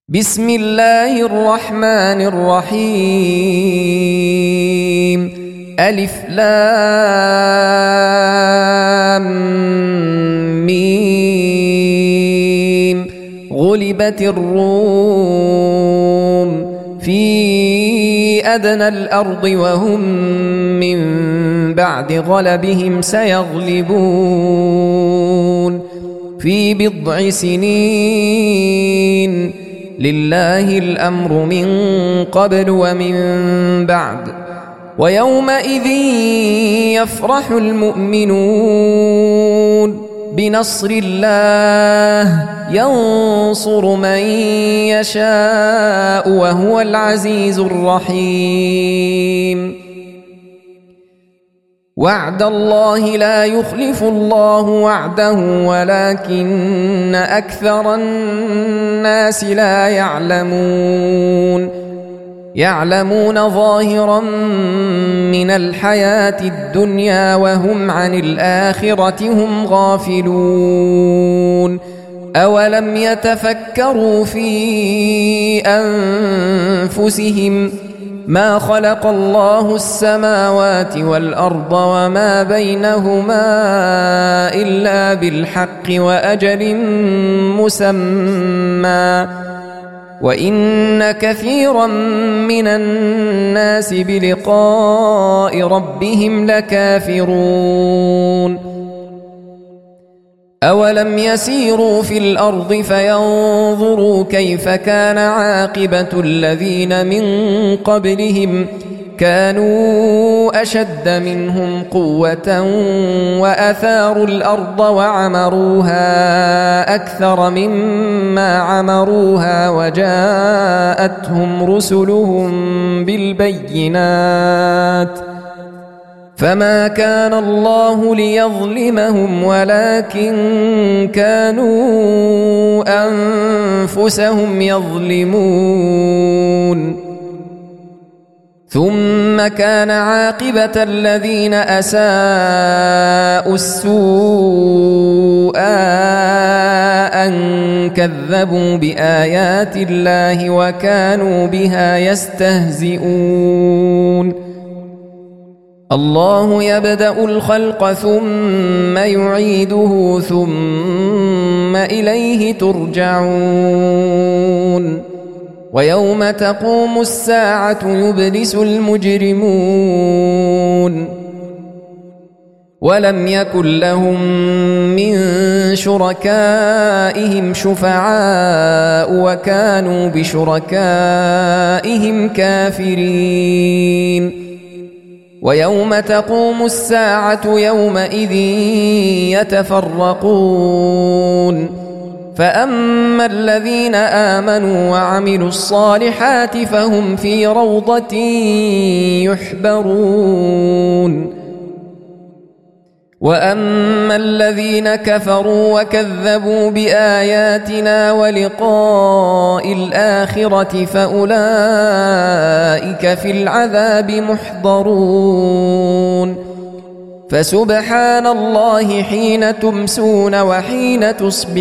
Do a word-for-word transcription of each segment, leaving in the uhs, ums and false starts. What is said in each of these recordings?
بسم الله الرحمن الرحيم ألف لام ميم غلبت الروم في أدنى الأرض وهم من بعد غلبهم سيغلبون في بضع سنين لله الأمر من قبل ومن بعد ويومئذ يفرح المؤمنون بنصر الله ينصر من يشاء وهو العزيز الرحيم وعد الله لا يخلف الله وعده ولكن أكثر الناس لا يعلمون يعلمون ظاهرا من الحياة الدنيا وهم عن الآخرة هم غافلون أولم يتفكروا في أنفسهم ما خلق الله السماوات والأرض وما بينهما إلا بالحق وأجل مسمى وإن كثيرا من الناس بلقاء ربهم لكافرون أولم يسيروا في الأرض فينظروا كيف كان عاقبة الذين من قبلهم كانوا أشد منهم قوة وأثاروا الأرض وعمروها أكثر مما عمروها وجاءتهم رسلهم بالبينات فما كان الله ليظلمهم ولكن كانوا أنفسهم يظلمون ثم كان عاقبة الذين أساءوا السوء أن كذبوا بآيات الله وكانوا بها يستهزئون الله يبدأ الخلق ثم يعيده ثم إليه ترجعون ويوم تقوم الساعة يبلس المجرمون ولم يكن لهم من شركائهم شفعاء وكانوا بشركائهم كافرين ويوم تقوم الساعة يومئذ يتفرقون فأما الذين آمنوا وعملوا الصالحات فهم في روضة يحبرون وأما الذين كفروا وكذبوا بآياتنا ولقاء الآخرة فأولئك في العذاب محضرون فسبحان الله حين تمسون وحين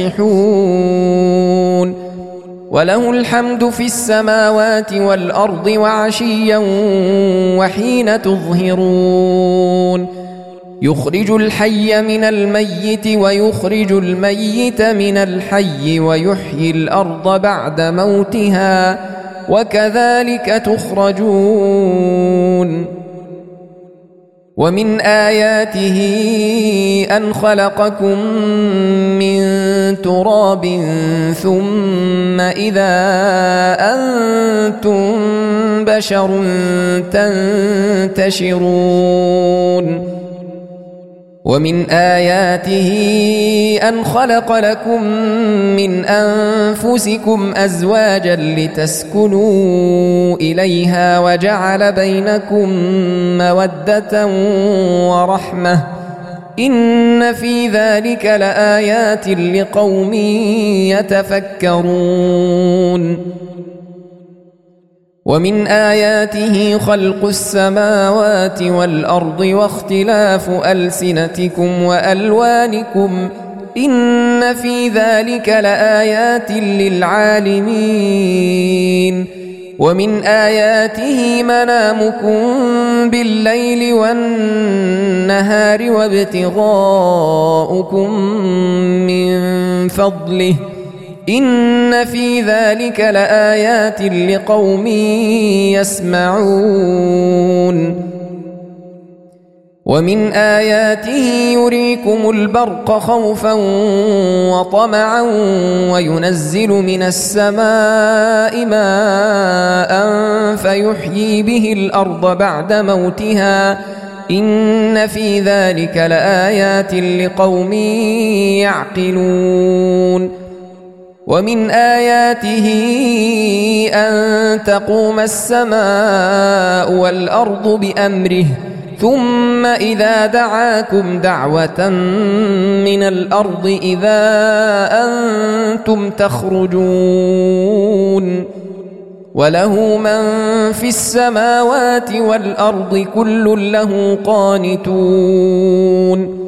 تصبحون وله الحمد في السماوات والأرض وعشيا وحين تظهرون يخرج الحي من الميت ويخرج الميت من الحي ويحيي الأرض بعد موتها وكذلك تخرجون ومن آياته أن خلقكم من تراب ثم إذا أنتم بشر تنتشرون ومن آياته أن خلق لكم من أنفسكم أزواجا لتسكنوا إليها وجعل بينكم مودة ورحمة إن في ذلك لآيات لقوم يتفكرون ومن آياته خلق السماوات والأرض واختلاف ألسنتكم وألوانكم إن في ذلك لآيات للعالمين ومن آياته منامكم بالليل والنهار وابتغاؤكم من فضله إن في ذلك لآيات لقوم يسمعون ومن آياته يريكم البرق خوفا وطمعا وينزل من السماء ماء فيحيي به الأرض بعد موتها إن في ذلك لآيات لقوم يعقلون ومن آياته أن تقوم السماء والأرض بأمره ثم إذا دعاكم دعوة من الأرض إذا أنتم تخرجون وله من في السماوات والأرض كل له قانتون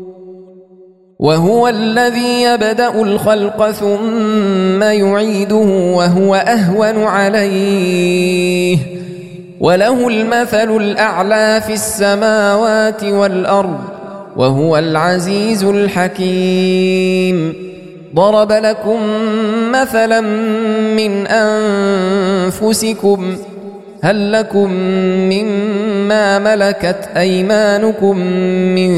وهو الذي يبدأ الخلق ثم يعيده وهو أهون عليه وله المثل الأعلى في السماوات والأرض وهو العزيز الحكيم ضرب لكم مثلا من أنفسكم هل لكم مما ملكت أيمانكم من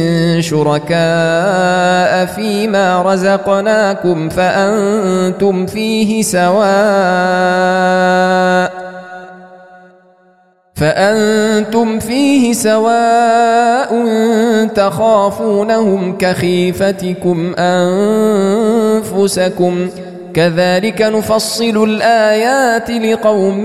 شركاء فيما رزقناكم فأنتم فيه سواء فأنتم فيه سواء تخافونهم كخيفتكم أنفسكم كذلك نفصل الآيات لقوم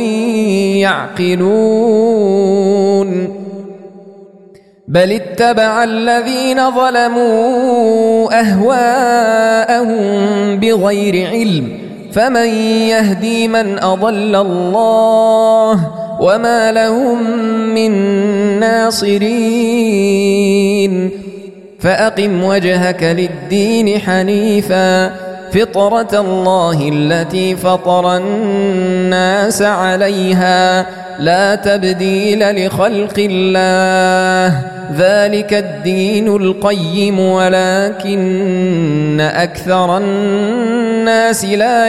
يعقلون بل اتبع الذين ظلموا أهواءهم بغير علم فمن يهدي من أضل الله وما لهم من ناصرين فأقم وجهك للدين حنيفا فطرة الله التي فطر الناس عليها لا تبديل لخلق الله ذلك الدين القيم ولكن أكثر الناس لا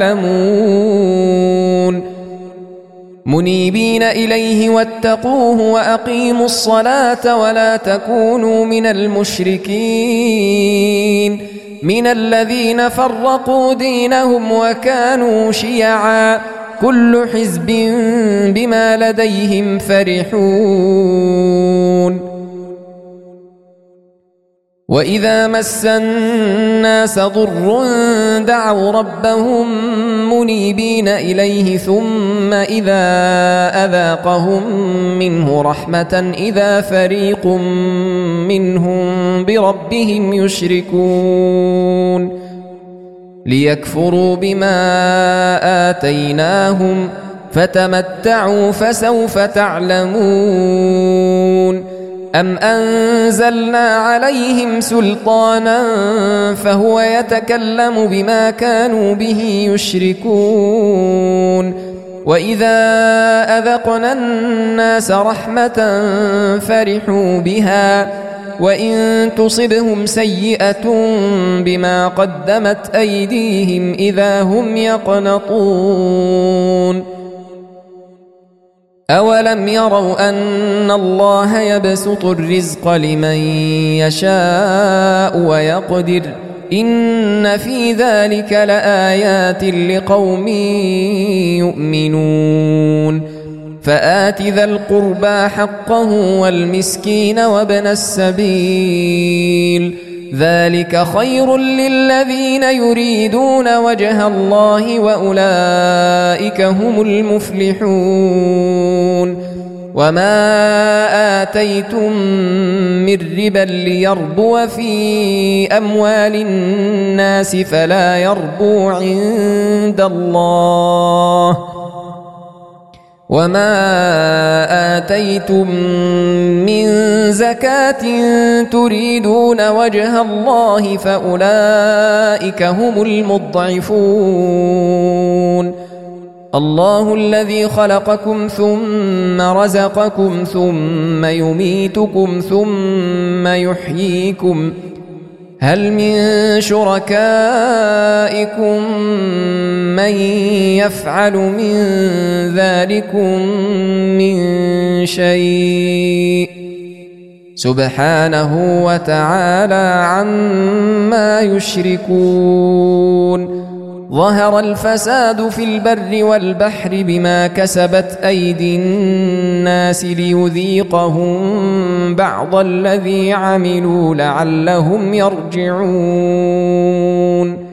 يعلمون منيبين إليه واتقوه وأقيموا الصلاة ولا تكونوا من المشركين من الذين فرقوا دينهم وكانوا شيعا كل حزب بما لديهم فرحون وإذا مس الناس ضر دعوا ربهم منيبين إليه ثم إذا أذاقهم منه رحمة إذا فريق منهم بربهم يشركون ليكفروا بما آتيناهم فتمتعوا فسوف تعلمون أم أنزلنا عليهم سلطانا فهو يتكلم بما كانوا به يشركون وإذا أذقنا الناس رحمة فرحوا بها وإن تصبهم سيئة بما قدمت أيديهم إذا هم يقنطون أولم يروا أن الله يبسط الرزق لمن يشاء ويقدر إن في ذلك لآيات لقوم يؤمنون فآت ذا القربى حقه والمسكين وابن السبيل ذلك خير للذين يريدون وجه الله وأولئك هم المفلحون وما آتيتم من ربا ليربو في أموال الناس فلا يربو عند الله وما آتيتم من زكاة تريدون وجه الله فأولئك هم المضعفون الله الذي خلقكم ثم رزقكم ثم يميتكم ثم يحييكم هل من شركائكم من يفعل من ذلكم من شيء سبحانه وتعالى عما يشركون ظهر الفساد في البر والبحر بما كسبت أيدي الناس ليذيقهم بعض الذي عملوا لعلهم يرجعون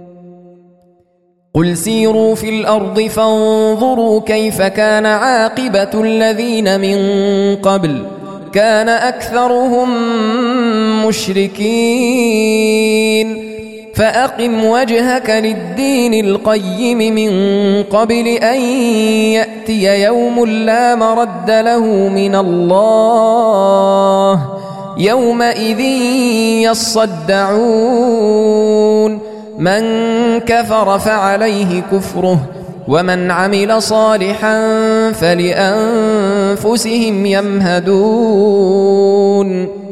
قل سيروا في الأرض فانظروا كيف كان عاقبة الذين من قبل كان أكثرهم مشركين فأقم وجهك للدين القيم من قبل أن يأتي يوم لا مرد له من الله يومئذ يصدعون من كفر فعليه كفره ومن عمل صالحا فلأنفسهم يمهدون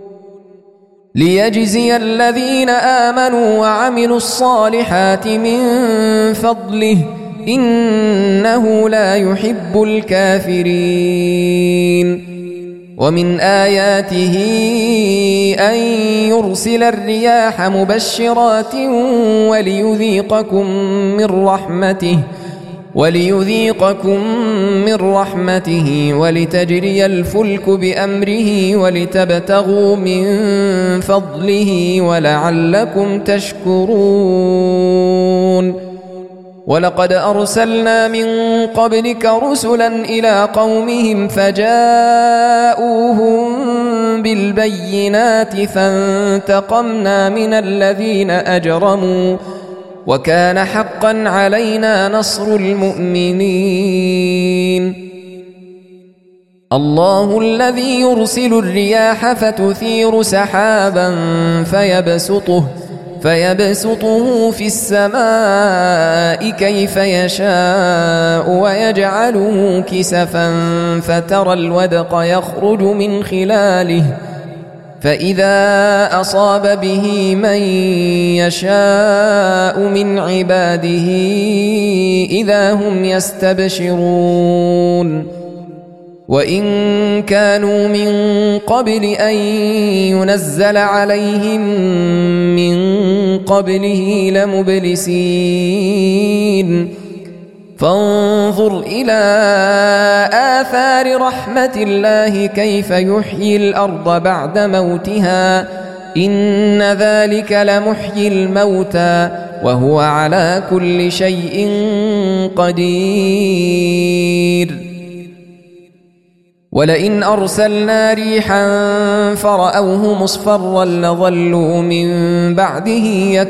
ليجزي الذين آمنوا وعملوا الصالحات من فضله إنه لا يحب الكافرين ومن آياته أن يرسل الرياح مبشرات وليذيقكم من رحمته وليذيقكم من رحمته ولتجري الفلك بأمره ولتبتغوا من فضله ولعلكم تشكرون ولقد أرسلنا من قبلك رسلا إلى قومهم فجاءوهم بالبينات فانتقمنا من الذين أجرموا وكان حقا علينا نصر المؤمنين الله الذي يرسل الرياح فتثير سحابا فيبسطه فيبسطه في السماء كيف يشاء ويجعله كسفا فترى الودق يخرج من خلاله فإذا أصاب به من يشاء من عباده إذا هم يستبشرون وإن كانوا من قبل أن ينزل عليهم من قبله لمبلسين فانظر إلى آثار رحمة الله كيف يحيي الأرض بعد موتها إن ذلك لمحيي الموتى وهو على كل شيء قدير ولئن أرسلنا ريحا فرأوه مصفرا لظلوا من بعده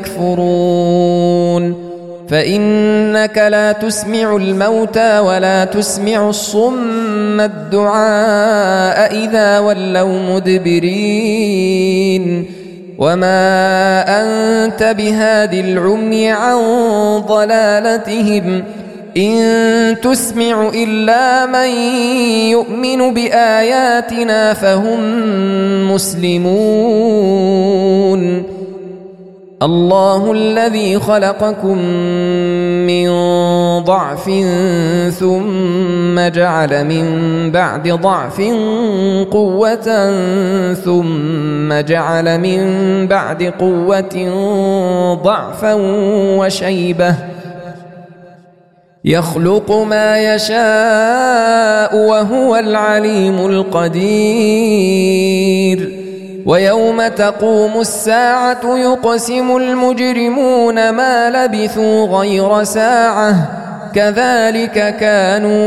يكفرون فإنك لا تسمع الموتى ولا تسمع الصم الدعاء إذا ولوا مدبرين وما أنت بهاد العمي عن ضلالتهم إن تسمع إلا من يؤمن بآياتنا فهم مسلمون الله الذي خلقكم من ضعف ثم جعل من بعد ضعف قوة ثم جعل من بعد قوة ضعفا وشيبة يخلق ما يشاء وهو العليم القدير ويوم تقوم الساعة يقسم المجرمون ما لبثوا غير ساعة كذلك كانوا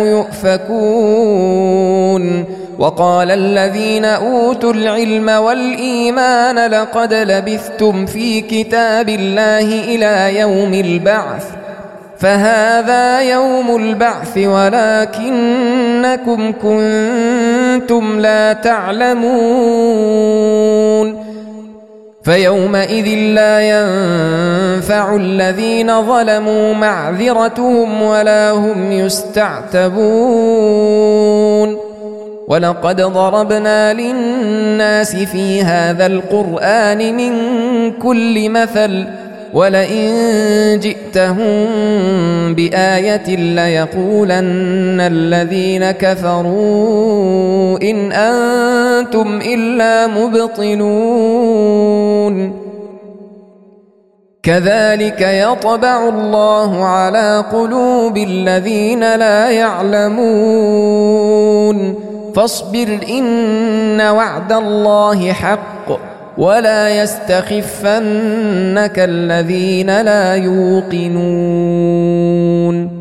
يؤفكون وقال الذين أوتوا العلم والإيمان لقد لبثتم في كتاب الله إلى يوم البعث فهذا يوم البعث ولكنكم كنتم لا تعلمون فيومئذ لا ينفع الذين ظلموا معذرتهم ولا هم يستعتبون ولقد ضربنا للناس في هذا القرآن من كل مثل ولئن جئتهم بآية ليقولن الذين كفروا إن أنتم إلا مبطلون كذلك يطبع الله على قلوب الذين لا يعلمون فاصبر إن وعد الله حق ولا يستخفنك الذين لا يوقنون